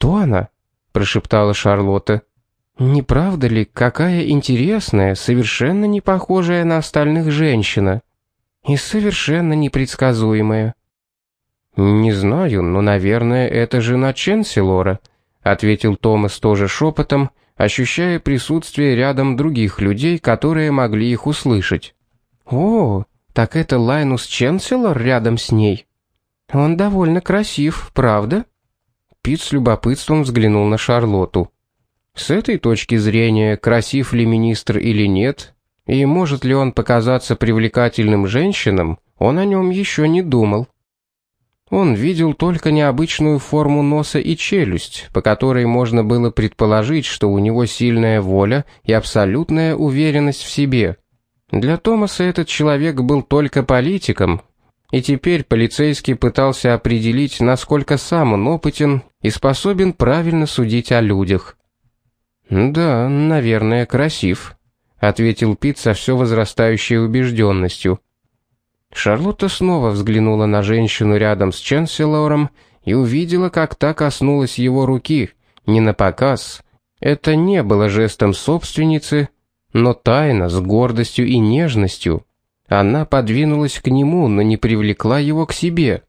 кто она?» — прошептала Шарлотта. «Не правда ли, какая интересная, совершенно не похожая на остальных женщина? И совершенно непредсказуемая». «Не знаю, но, наверное, это жена Ченселора», — ответил Томас тоже шепотом, ощущая присутствие рядом других людей, которые могли их услышать. «О, так это Лайнус Ченселор рядом с ней? Он довольно красив, правда?» Пит с любопытством взглянул на Шарлотту. С этой точки зрения, красив ли министр или нет, и может ли он показаться привлекательным женщинам, он о нем еще не думал. Он видел только необычную форму носа и челюсть, по которой можно было предположить, что у него сильная воля и абсолютная уверенность в себе. Для Томаса этот человек был только политиком, и теперь полицейский пытался определить, насколько сам он опытен и способен правильно судить о людях. «Да, наверное, красив», — ответил Пит со все возрастающей убежденностью. Шарлотта снова взглянула на женщину рядом с Ченселором и увидела, как та коснулась его руки, не напоказ. Это не было жестом собственницы, но тайно, с гордостью и нежностью. Она подвинулась к нему, но не привлекла его к себе.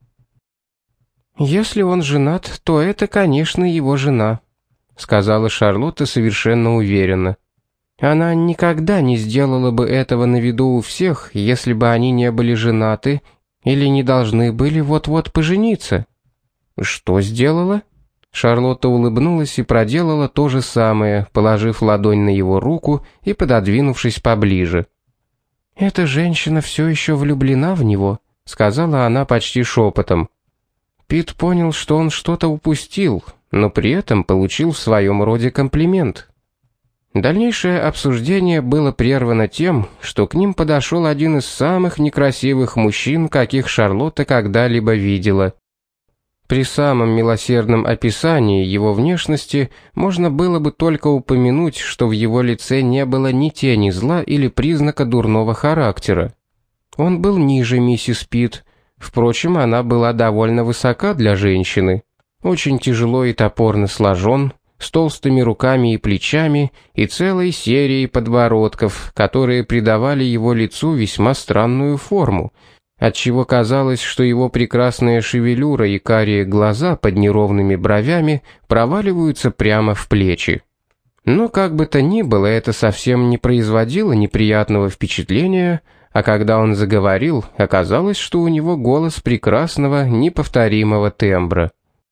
«Если он женат, то это, конечно, его жена», — сказала Шарлотта совершенно уверенно. Она никогда не сделала бы этого на виду у всех, если бы они не были женаты или не должны были вот-вот пожениться. «Что сделала?» Шарлотта улыбнулась и проделала то же самое, положив ладонь на его руку и пододвинувшись поближе. «Эта женщина все еще влюблена в него», — сказала она почти шепотом. Пит понял, что он что-то упустил, но при этом получил в своем роде комплимент. Дальнейшее обсуждение было прервано тем, что к ним подошел один из самых некрасивых мужчин, каких Шарлотта когда-либо видела. При самом милосердном описании его внешности можно было бы только упомянуть, что в его лице не было ни тени зла или признака дурного характера. Он был ниже миссис Пит, впрочем, она была довольно высока для женщины, очень тяжело и топорно сложен, с толстыми руками и плечами и целой серией подбородков, которые придавали его лицу весьма странную форму, отчего казалось, что его прекрасная шевелюра и карие глаза под неровными бровями проваливаются прямо в плечи. Но как бы то ни было, это совсем не производило неприятного впечатления, а когда он заговорил, оказалось, что у него голос прекрасного, неповторимого тембра.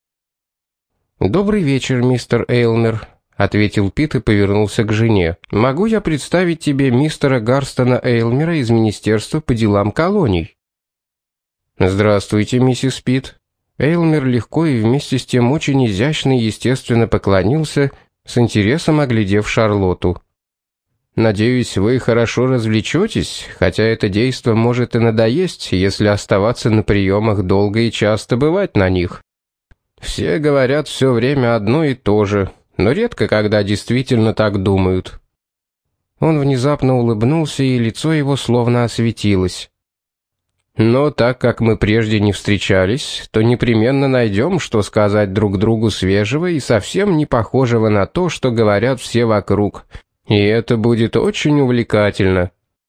«Добрый вечер, мистер Эйлмер», — ответил Пит и повернулся к жене. «Могу я представить тебе мистера Гарстона Эйлмера из Министерства по делам колоний?» «Здравствуйте, миссис Пит». Эйлмер легко и вместе с тем очень изящно и естественно поклонился, с интересом оглядев Шарлотту. «Надеюсь, вы хорошо развлечетесь, хотя это действо может и надоесть, если оставаться на приемах долго и часто бывать на них. Все говорят все время одно и то же, но редко когда действительно так думают». Он внезапно улыбнулся, и лицо его словно осветилось. «Но так как мы прежде не встречались, то непременно найдем, что сказать друг другу свежего и совсем не похожего на то, что говорят все вокруг. И это будет очень увлекательно».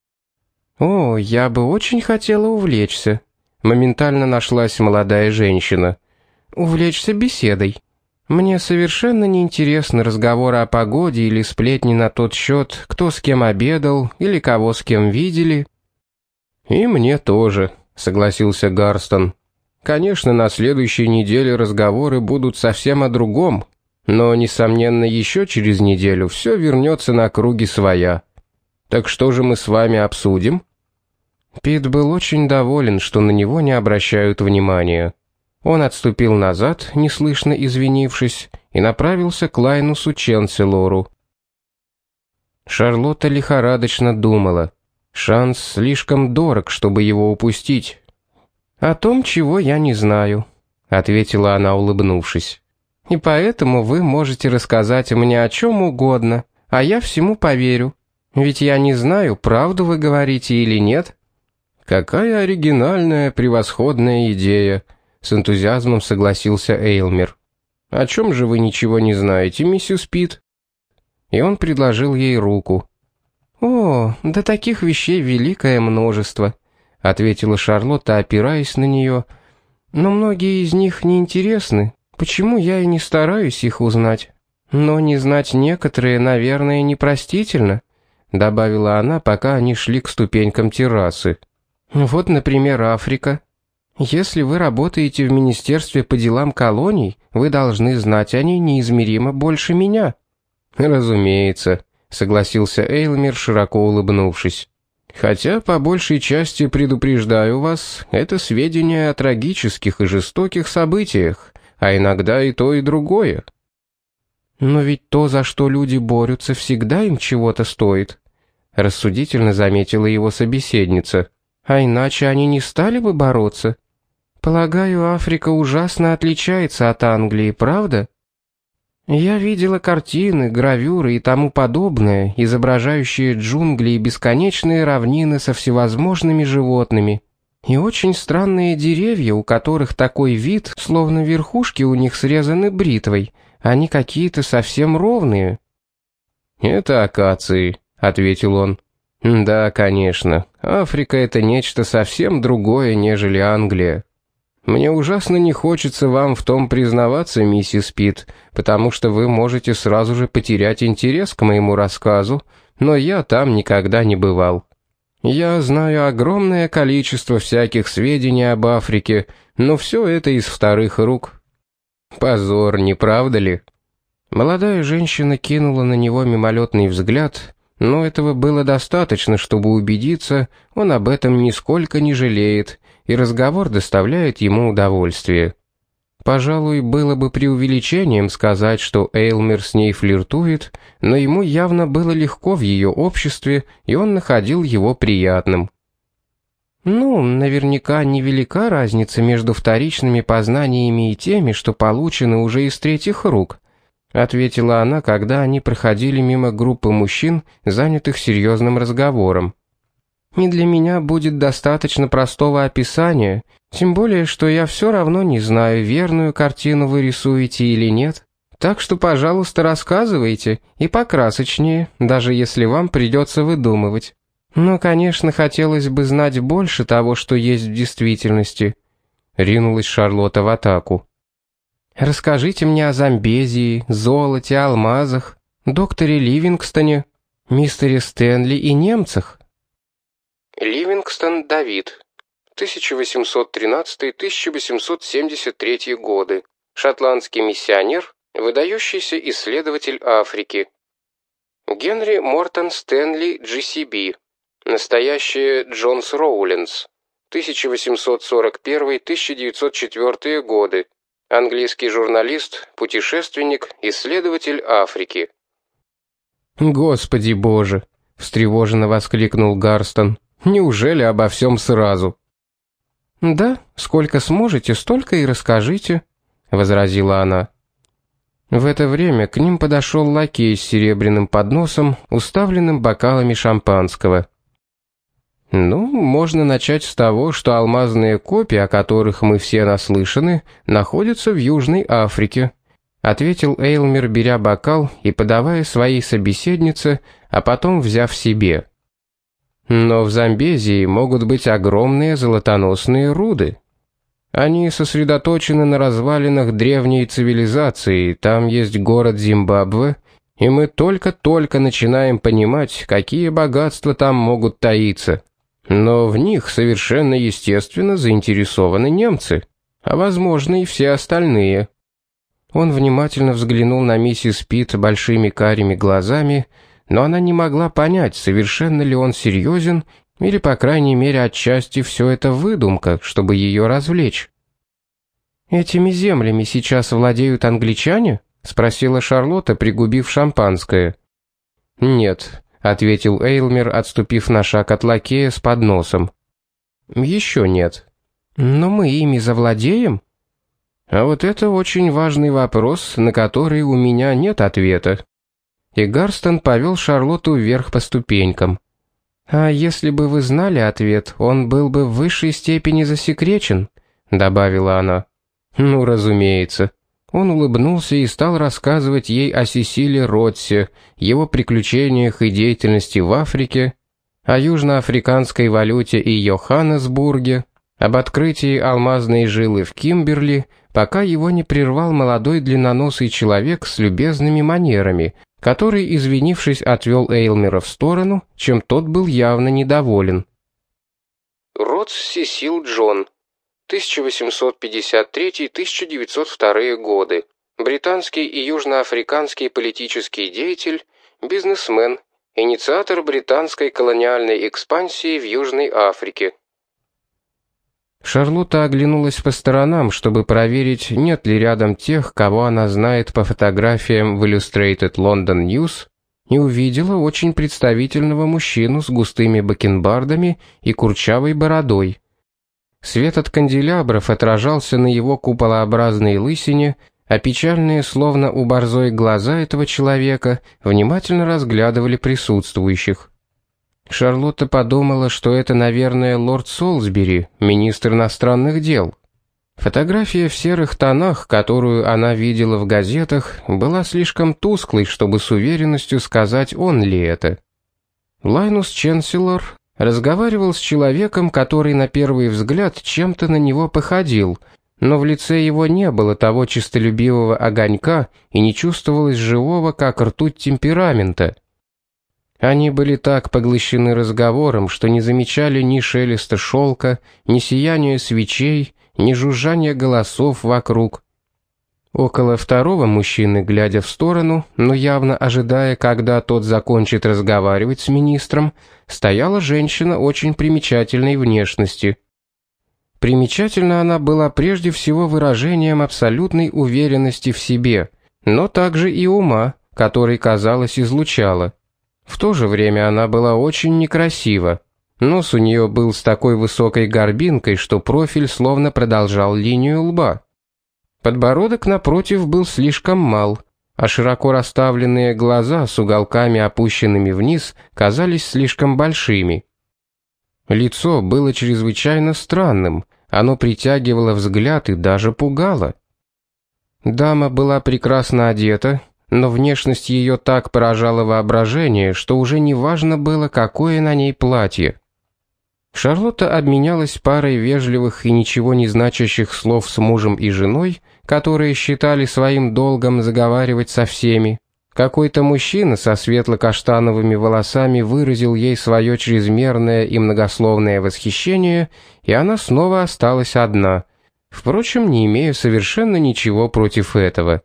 «О, я бы очень хотела увлечься», — моментально нашлась молодая женщина. «Увлечься беседой. Мне совершенно неинтересны разговоры о погоде или сплетни на тот счет, кто с кем обедал или кого с кем видели». «И мне тоже», — согласился Гарстон. «Конечно, на следующей неделе разговоры будут совсем о другом, но, несомненно, еще через неделю все вернется на круги своя. Так что же мы с вами обсудим?» Пит был очень доволен, что на него не обращают внимания. Он отступил назад, неслышно извинившись, и направился к Лайнусу Ченселору. Шарлотта лихорадочно думала. Шанс слишком дорог, чтобы его упустить. «О том, чего я не знаю», — ответила она, улыбнувшись. «И поэтому вы можете рассказать мне о чем угодно, а я всему поверю. Ведь я не знаю, правду вы говорите или нет». «Какая оригинальная, превосходная идея», — с энтузиазмом согласился Эйлмер. О чем же вы ничего не знаете, миссис Питт?» И он предложил ей руку. «О, да таких вещей великое множество», — ответила Шарлотта, опираясь на нее. «Но многие из них неинтересны. Почему я и не стараюсь их узнать? Но не знать некоторые, наверное, непростительно», — добавила она, пока они шли к ступенькам террасы. «Вот, например, Африка. Если вы работаете в Министерстве по делам колоний, вы должны знать о ней неизмеримо больше меня». «Разумеется», — согласился Эйлмер, широко улыбнувшись. «Хотя, по большей части, предупреждаю вас, это сведения о трагических и жестоких событиях, а иногда и то, и другое». «Но ведь то, за что люди борются, всегда им чего-то стоит», — рассудительно заметила его собеседница. «А иначе они не стали бы бороться. Полагаю, Африка ужасно отличается от Англии, правда? Я видела картины, гравюры и тому подобное, изображающие джунгли и бесконечные равнины со всевозможными животными. И очень странные деревья, у которых такой вид, словно верхушки у них срезаны бритвой, они какие-то совсем ровные». «Это акации», — ответил он. «Да, конечно, Африка — это нечто совсем другое, нежели Англия. Мне ужасно не хочется вам в том признаваться, миссис Питт, потому что вы можете сразу же потерять интерес к моему рассказу, но я там никогда не бывал. Я знаю огромное количество всяких сведений об Африке, но все это из вторых рук». «Позор, не правда ли?» Молодая женщина кинула на него мимолетный взгляд, но этого было достаточно, чтобы убедиться, он об этом нисколько не жалеет, и разговор доставляет ему удовольствие. Пожалуй, было бы преувеличением сказать, что Эйлмер с ней флиртует, но ему явно было легко в ее обществе, и он находил его приятным. «Ну, наверняка невелика разница между вторичными познаниями и теми, что получены уже из третьих рук», ответила она, когда они проходили мимо группы мужчин, занятых серьезным разговором. «И для меня будет достаточно простого описания, тем более, что я все равно не знаю, верную картину вы рисуете или нет. Так что, пожалуйста, рассказывайте, и покрасочнее, даже если вам придется выдумывать. Но, конечно, хотелось бы знать больше того, что есть в действительности», — ринулась Шарлотта в атаку. «Расскажите мне о Замбезии, золоте, алмазах, докторе Ливингстоне, мистере Стэнли и немцах». Ливингстон Давид, 1813-1873 годы, шотландский миссионер, выдающийся исследователь Африки. Генри Мортон Стэнли, G.C.B., настоящее Джонс Роулинс, 1841-1904 годы, английский журналист, путешественник, исследователь Африки. «Господи Боже!» — встревоженно воскликнул Гарстон. «Неужели обо всем сразу?» «Да, сколько сможете, столько и расскажите», — возразила она. В это время к ним подошел лакей с серебряным подносом, уставленным бокалами шампанского. «Ну, можно начать с того, что алмазные копии, о которых мы все наслышаны, находятся в Южной Африке», — ответил Эйлмер, беря бокал и подавая своей собеседнице, а потом взяв себе. «Но в Замбезии могут быть огромные золотоносные руды. Они сосредоточены на развалинах древней цивилизации, там есть город Зимбабве, и мы только-только начинаем понимать, какие богатства там могут таиться. Но в них совершенно естественно заинтересованы немцы, а возможно и все остальные». Он внимательно взглянул на миссис Питт большими карими глазами, но она не могла понять, совершенно ли он серьезен, или, по крайней мере, отчасти все это выдумка, чтобы ее развлечь. «Этими землями сейчас владеют англичане?» — спросила Шарлотта, пригубив шампанское. «Нет», — ответил Эйлмер, отступив на шаг от лакея с подносом. «Еще нет». «Но мы ими завладеем?» «А вот это очень важный вопрос, на который у меня нет ответа». И Гарстон повел Шарлотту вверх по ступенькам. «А если бы вы знали ответ, он был бы в высшей степени засекречен», — добавила она. «Ну, разумеется», — Он улыбнулся и стал рассказывать ей о Сесиле Ротсе, его приключениях и деятельности в Африке, о южноафриканской валюте и Йоханнесбурге, об открытии алмазной жилы в Кимберли, пока его не прервал молодой длинноносый человек с любезными манерами, который, извинившись, отвел Эйлмера в сторону, чем тот был явно недоволен. Ротс Сесил Джон, 1853-1902 годы. Британский и южноафриканский политический деятель, бизнесмен, инициатор британской колониальной экспансии в Южной Африке. Шарлотта оглянулась по сторонам, чтобы проверить, нет ли рядом тех, кого она знает по фотографиям в Illustrated London News, и увидела очень представительного мужчину с густыми бакенбардами и курчавой бородой. Свет от канделябров отражался на его куполообразной лысине, а печальные, словно у борзой, глаза этого человека внимательно разглядывали присутствующих. Шарлотта подумала, что это, наверное, лорд Солсбери, министр иностранных дел. Фотография в серых тонах, которую она видела в газетах, была слишком тусклой, чтобы с уверенностью сказать, он ли это. Лайнус Ченселор разговаривал с человеком, который на первый взгляд чем-то на него походил, но в лице его не было того честолюбивого огонька и не чувствовалось живого, как ртуть, темперамента. Они были так поглощены разговором, что не замечали ни шелеста шелка, ни сияния свечей, ни жужжания голосов вокруг. Около второго мужчины, глядя в сторону, но явно ожидая, когда тот закончит разговаривать с министром, стояла женщина очень примечательной внешности. Примечательна она была прежде всего выражением абсолютной уверенности в себе, но также и ума, который, казалось, излучала. В то же время она была очень некрасива. Нос у нее был с такой высокой горбинкой, что профиль словно продолжал линию лба. Подбородок, напротив, был слишком мал, а широко расставленные глаза с уголками, опущенными вниз, казались слишком большими. Лицо было чрезвычайно странным, оно притягивало взгляд и даже пугало. Дама была прекрасно одета, но внешность ее так поражала воображение, что уже не важно было, какое на ней платье. Шарлотта обменялась парой вежливых и ничего не значащих слов с мужем и женой, которые считали своим долгом заговаривать со всеми. Какой-то мужчина со светло-каштановыми волосами выразил ей свое чрезмерное и многословное восхищение, и она снова осталась одна, впрочем, не имея совершенно ничего против этого.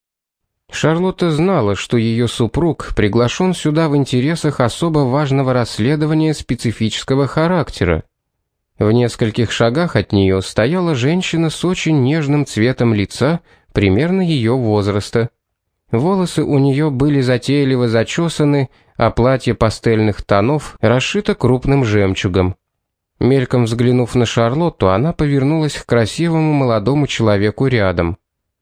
Шарлотта знала, что ее супруг приглашен сюда в интересах особо важного расследования специфического характера. В нескольких шагах от нее стояла женщина с очень нежным цветом лица, примерно ее возраста. Волосы у нее были затейливо зачесаны, а платье пастельных тонов расшито крупным жемчугом. Мельком взглянув на Шарлотту, она повернулась к красивому молодому человеку рядом.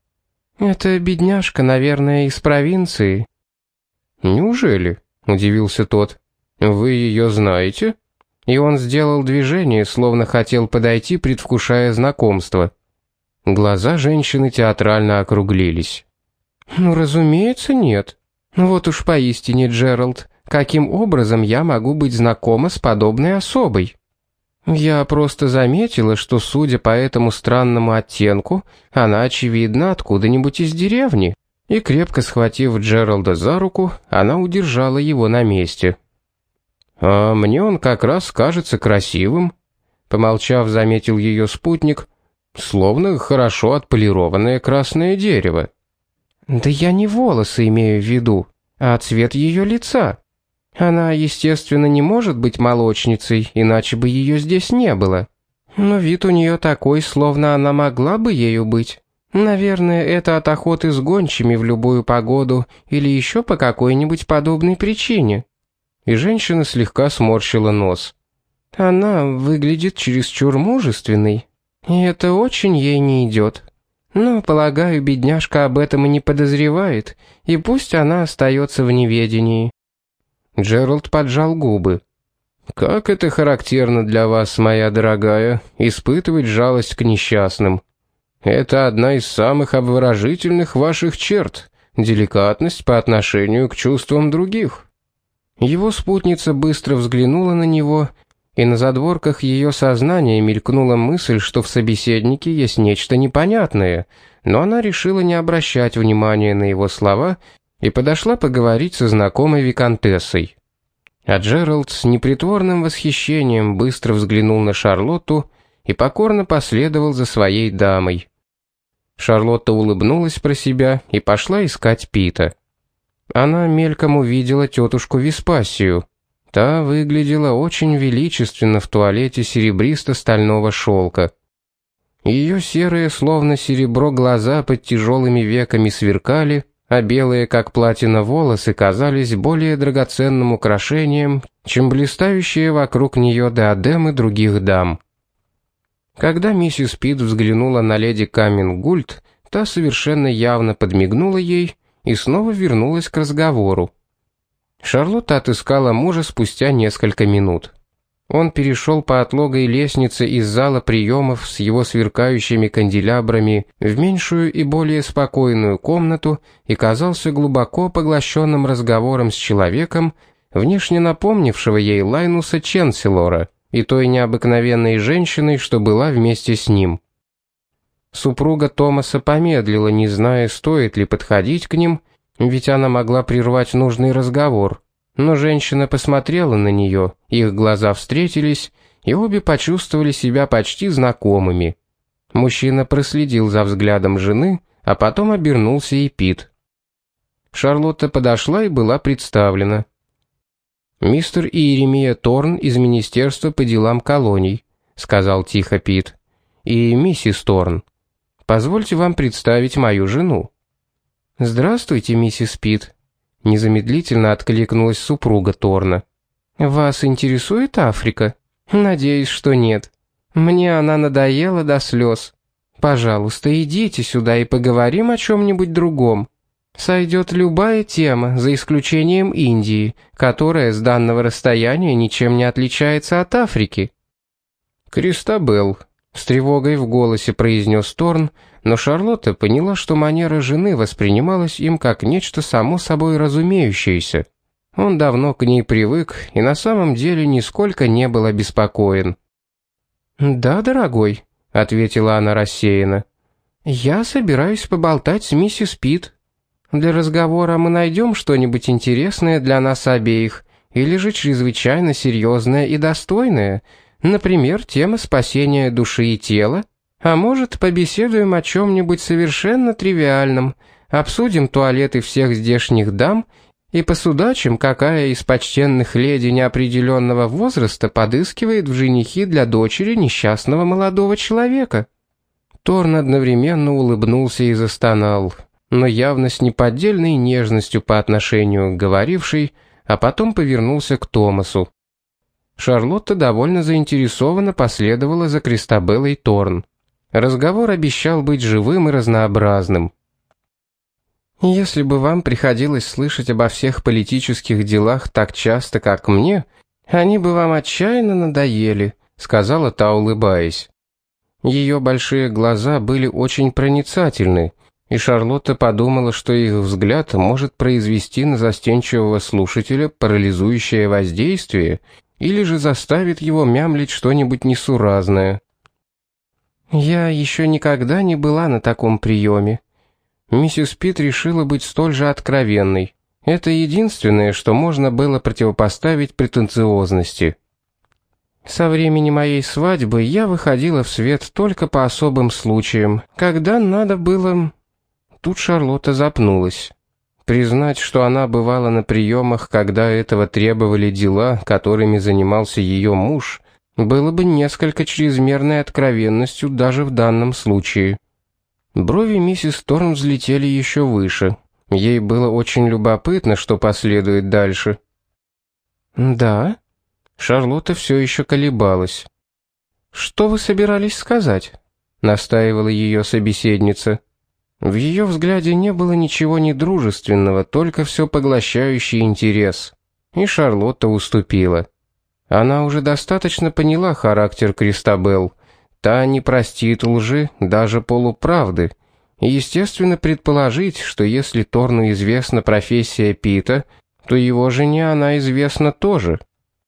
«Это бедняжка, наверное, из провинции». «Неужели?» — удивился тот. «Вы ее знаете?» И он сделал движение, словно хотел подойти, предвкушая знакомство. Глаза женщины театрально округлились. «Ну, разумеется, нет. Вот уж поистине, Джеральд, каким образом я могу быть знакома с подобной особой? Я просто заметила, что, судя по этому странному оттенку, она, очевидно, откуда-нибудь из деревни». И, крепко схватив Джералда за руку, она удержала его на месте. «А мне он как раз кажется красивым», — помолчав, заметил ее спутник, «словно хорошо отполированное красное дерево». «Да я не волосы имею в виду, а цвет ее лица. Она, естественно, не может быть молочницей, иначе бы ее здесь не было. Но вид у нее такой, словно она могла бы ею быть. Наверное, это от охоты с гончими в любую погоду или еще по какой-нибудь подобной причине». И женщина слегка сморщила нос. «Она выглядит чересчур мужественной, и это очень ей не идет. Но, полагаю, бедняжка об этом и не подозревает, и пусть она остается в неведении». Джеральд поджал губы. «Как это характерно для вас, моя дорогая, испытывать жалость к несчастным. Это одна из самых обворожительных ваших черт — деликатность по отношению к чувствам других». Его спутница быстро взглянула на него, и на задворках ее сознания мелькнула мысль, что в собеседнике есть нечто непонятное, но она решила не обращать внимания на его слова и подошла поговорить со знакомой виконтессой. А Джеральд с непритворным восхищением быстро взглянул на Шарлотту и покорно последовал за своей дамой. Шарлотта улыбнулась про себя и пошла искать Пита. Она мельком увидела тетушку Веспасию. Та выглядела очень величественно в туалете серебристо-стального шелка. Ее серые, словно серебро, глаза под тяжелыми веками сверкали, а белые, как платина, волосы казались более драгоценным украшением, чем блистающие вокруг нее диадемы других дам. Когда миссис Пит взглянула на леди Камингульд, та совершенно явно подмигнула ей и снова вернулась к разговору. Шарлотта отыскала мужа спустя несколько минут. Он перешел по отлогой лестнице из зала приемов с его сверкающими канделябрами в меньшую и более спокойную комнату и казался глубоко поглощенным разговором с человеком, внешне напомнившего ей Лайнуса Ченселора и той необыкновенной женщиной, что была вместе с ним. Супруга Томаса помедлила, не зная, стоит ли подходить к ним, ведь она могла прервать нужный разговор. Но женщина посмотрела на нее, их глаза встретились, и обе почувствовали себя почти знакомыми. Мужчина проследил за взглядом жены, а потом обернулся и Пит. Шарлотта подошла и была представлена. «Мистер Иеремия Торн из Министерства по делам колоний», — сказал тихо Пит. «И миссис Торн. Позвольте вам представить мою жену». «Здравствуйте, миссис Пит», — незамедлительно откликнулась супруга Торна. «Вас интересует Африка? Надеюсь, что нет. Мне она надоела до слез. Пожалуйста, идите сюда и поговорим о чем-нибудь другом. Сойдет любая тема, за исключением Индии, которая с данного расстояния ничем не отличается от Африки». «Кристабелл», — с тревогой в голосе произнес Торн, но Шарлотта поняла, что манера жены воспринималась им как нечто само собой разумеющееся. Он давно к ней привык и на самом деле нисколько не был обеспокоен. «Да, дорогой», — ответила она рассеянно. «Я собираюсь поболтать с миссис Пит. Для разговора мы найдем что-нибудь интересное для нас обеих, или же чрезвычайно серьезное и достойное, например, тема спасения души и тела. А может, побеседуем о чем-нибудь совершенно тривиальном, обсудим туалеты всех здешних дам и посудачим, какая из почтенных леди неопределенного возраста подыскивает в женихи для дочери несчастного молодого человека». Торн одновременно улыбнулся и застонал, но явно с неподдельной нежностью по отношению к говорившей, а потом повернулся к Томасу. Шарлотта довольно заинтересованно последовала за Кристабеллой Торн. Разговор обещал быть живым и разнообразным. «Если бы вам приходилось слышать обо всех политических делах так часто, как мне, они бы вам отчаянно надоели», — сказала та, улыбаясь. Ее большие глаза были очень проницательны, и Шарлотта подумала, что их взгляд может произвести на застенчивого слушателя парализующее воздействие или же заставит его мямлить что-нибудь несуразное. «Я еще никогда не была на таком приеме». Миссис Пит решила быть столь же откровенной. Это единственное, что можно было противопоставить претенциозности. «Со времени моей свадьбы я выходила в свет только по особым случаям, когда надо было...» Тут Шарлотта запнулась. Признать, что она бывала на приемах, когда этого требовали дела, которыми занимался ее муж, было бы несколько чрезмерной откровенностью даже в данном случае. Брови миссис Торн взлетели еще выше. Ей было очень любопытно, что последует дальше. «Да?» Шарлотта все еще колебалась. «Что вы собирались сказать?» — настаивала ее собеседница. В ее взгляде не было ничего недружественного, только все поглощающий интерес. И Шарлотта уступила. Она уже достаточно поняла характер Кристабелл. Та не простит лжи, даже полуправды. И естественно предположить, что если Торну известна профессия Пита, то его жене она известна тоже.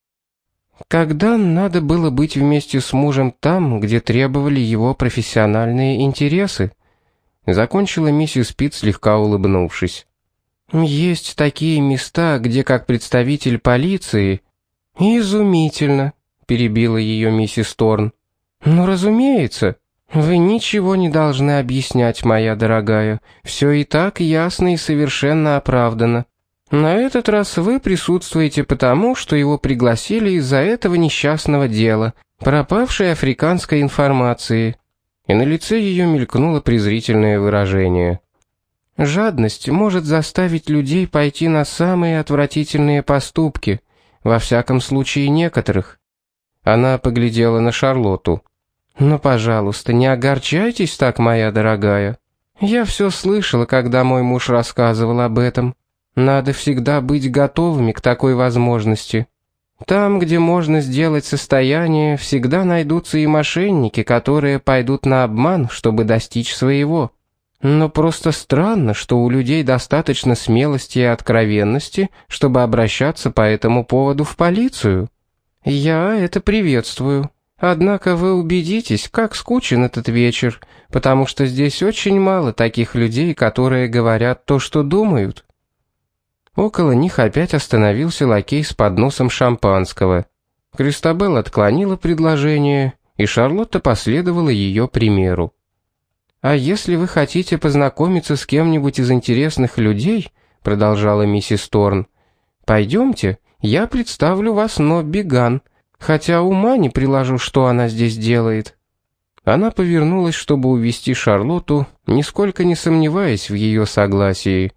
Когда надо было быть вместе с мужем там, где требовали его профессиональные интересы? Закончила миссис Пит, слегка улыбнувшись. Есть такие места, где как представитель полиции... Изумительно, перебила ее миссис Торн. Ну, разумеется. Вы ничего не должны объяснять, моя дорогая. Все и так ясно и совершенно оправдано. На этот раз вы присутствуете потому, что его пригласили из-за этого несчастного дела, пропавшей африканской информации. И на лице ее мелькнуло презрительное выражение. Жадность может заставить людей пойти на самые отвратительные поступки, во всяком случае некоторых. Она поглядела на Шарлотту. «Но, пожалуйста, не огорчайтесь так, моя дорогая. Я все слышала, когда мой муж рассказывал об этом. Надо всегда быть готовыми к такой возможности. Там, где можно сделать состояние, всегда найдутся и мошенники, которые пойдут на обман, чтобы достичь своего. Но просто странно, что у людей достаточно смелости и откровенности, чтобы обращаться по этому поводу в полицию. Я это приветствую. Однако вы убедитесь, как скучен этот вечер, потому что здесь очень мало таких людей, которые говорят то, что думают». Около них опять остановился лакей с подносом шампанского. Кристобел отклонила предложение, и Шарлотта последовала ее примеру. «А если вы хотите познакомиться с кем-нибудь из интересных людей, — продолжала миссис Торн, — пойдемте, я представлю вас Нобби Ган, хотя ума не приложу, что она здесь делает». Она повернулась, чтобы увести Шарлотту, нисколько не сомневаясь в ее согласии.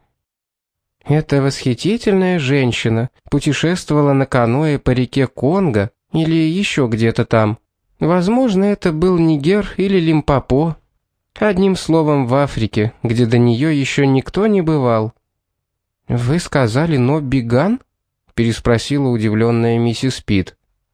«Эта восхитительная женщина путешествовала на каноэ по реке Конго или еще где-то там. Возможно, это был Нигер или Лимпопо. Одним словом, в Африке, где до нее еще никто не бывал». «Вы сказали Нобби Ган?» — переспросила удивленная миссис Пит.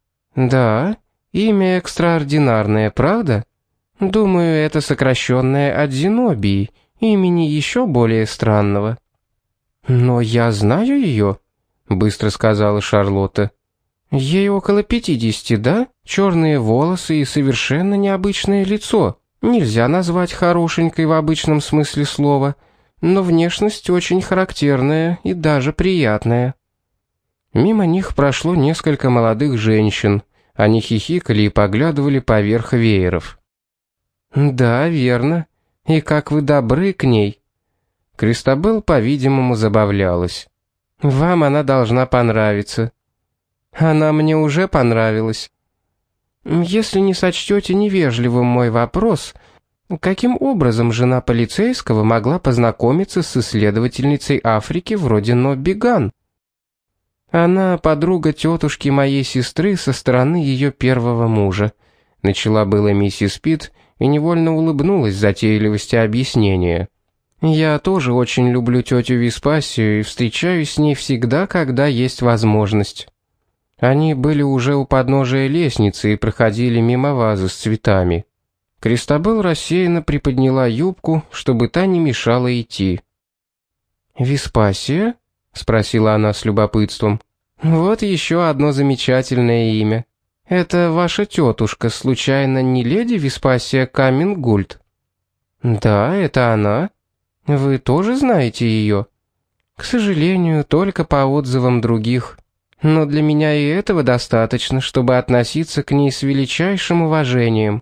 «Да, имя экстраординарное, правда? Думаю, это сокращенное от Зенобии, имени еще более странного». «Но я знаю ее», — быстро сказала Шарлотта. «Ей около 50, да? Черные волосы и совершенно необычное лицо. Нельзя назвать хорошенькой в обычном смысле слова, но внешность очень характерная и даже приятная». Мимо них прошло несколько молодых женщин. Они хихикали и поглядывали поверх вееров. «Да, верно. И как вы добры к ней». Кристобел, по-видимому, забавлялась. «Вам она должна понравиться». «Она мне уже понравилась». «Если не сочтете невежливым мой вопрос, каким образом жена полицейского могла познакомиться с исследовательницей Африки вроде Нобби Ган?» «Она подруга тетушки моей сестры со стороны ее первого мужа», — начала была миссис Пит и невольно улыбнулась затейливости объяснения. «Я тоже очень люблю тетю Веспасию и встречаюсь с ней всегда, когда есть возможность». Они были уже у подножия лестницы и проходили мимо вазы с цветами. Кристобел рассеянно приподняла юбку, чтобы та не мешала идти. «Веспасия?» — спросила она с любопытством. «Вот еще одно замечательное имя. Это ваша тетушка, случайно, не леди Веспасия Камингульд?» «Да, это она. Вы тоже знаете ее?» «К сожалению, только по отзывам других. Но для меня и этого достаточно, чтобы относиться к ней с величайшим уважением».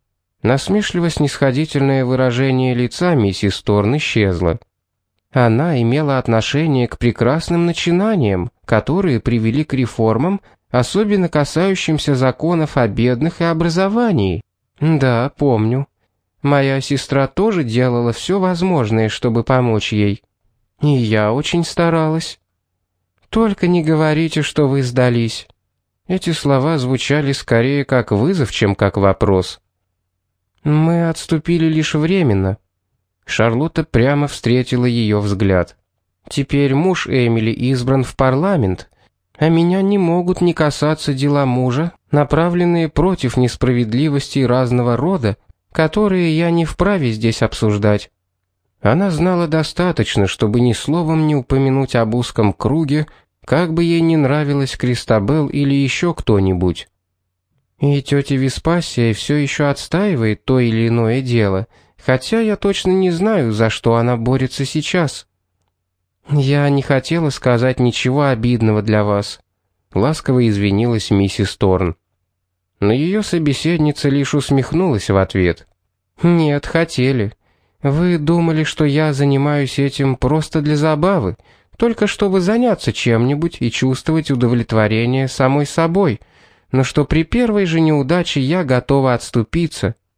Насмешливо-снисходительное выражение лица миссис Торн исчезло. Она имела отношение к прекрасным начинаниям, которые привели к реформам, особенно касающимся законов о бедных и образовании. Да, помню. Моя сестра тоже делала все возможное, чтобы помочь ей. И я очень старалась. Только не говорите, что вы сдались. Эти слова звучали скорее как вызов, чем как вопрос. Мы отступили лишь временно. Шарлотта прямо встретила ее взгляд. Теперь муж Эмили избран в парламент, а меня не могут не касаться дела мужа, направленные против несправедливостей разного рода, которые я не вправе здесь обсуждать. Она знала достаточно, чтобы ни словом не упомянуть об узком круге, как бы ей не нравилась Кристабел или еще кто-нибудь. И тетя Веспасия все еще отстаивает то или иное дело, хотя я точно не знаю, за что она борется сейчас. Я не хотела сказать ничего обидного для вас, ласково извинилась миссис Торн. Но ее собеседница лишь усмехнулась в ответ. Нет, хотели. Вы думали, что я занимаюсь этим просто для забавы, только чтобы заняться чем-нибудь и чувствовать удовлетворение самой собой, но что при первой же неудаче я готова отступиться,